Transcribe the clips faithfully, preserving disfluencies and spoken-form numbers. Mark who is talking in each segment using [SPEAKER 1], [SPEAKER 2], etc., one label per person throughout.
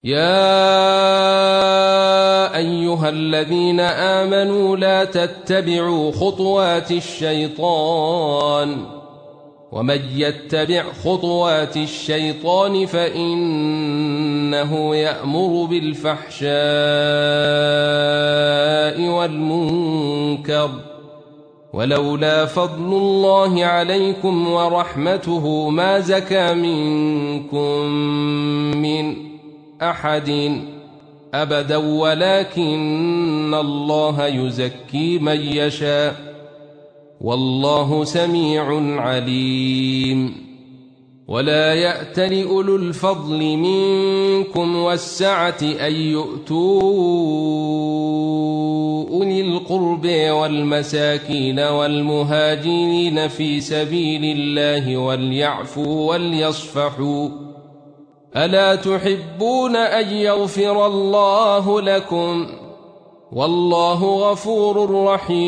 [SPEAKER 1] يا أيها الذين آمنوا لا تتبعوا خطوات الشيطان ومن يتبع خطوات الشيطان فإنه يأمر بالفحشاء والمنكر ولولا فضل الله عليكم ورحمته ما زكى منكم من أحد أبدا ولكن الله يزكي من يشاء والله سميع عليم. ولا يأتل أولو الفضل منكم والسعة أن يؤتوا أولي القرب والمساكين والمهاجرين في سبيل الله وليعفوا وليصفحوا ألا تحبون أن يغفر الله لكم والله غفور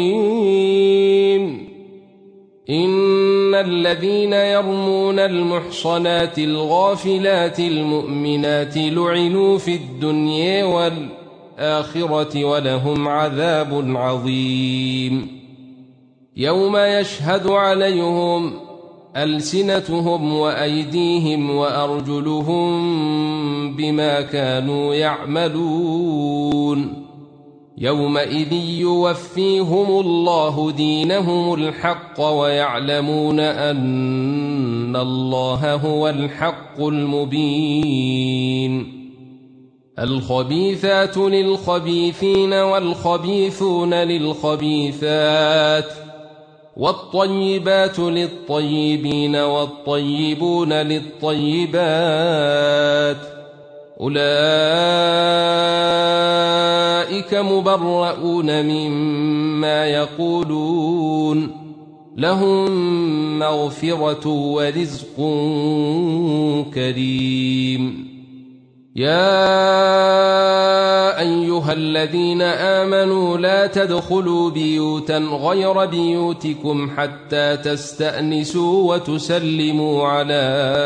[SPEAKER 1] رحيم. إن الذين يرمون المحصنات الغافلات المؤمنات لعنوا في الدنيا والآخرة ولهم عذاب عظيم. يوم يشهد عليهم ألسنتهم وأيديهم وأرجلهم بما كانوا يعملون يومئذ يوفيهم الله دينهم الحق ويعلمون أن الله هو الحق المبين. الخبيثات للخبيثين والخبيثون للخبيثات والطيبات للطيبين والطيبون للطيبات أولئك مبرؤون مما يقولون لهم مغفرة ورزق كريم. يا أيها الذين آمنوا لا تدخلوا بيوتا غير بيوتكم حتى تستأنسوا وتسلموا على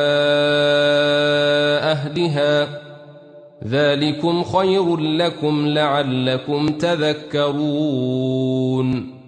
[SPEAKER 1] أهلها ذلكم خير لكم لعلكم تذكرون.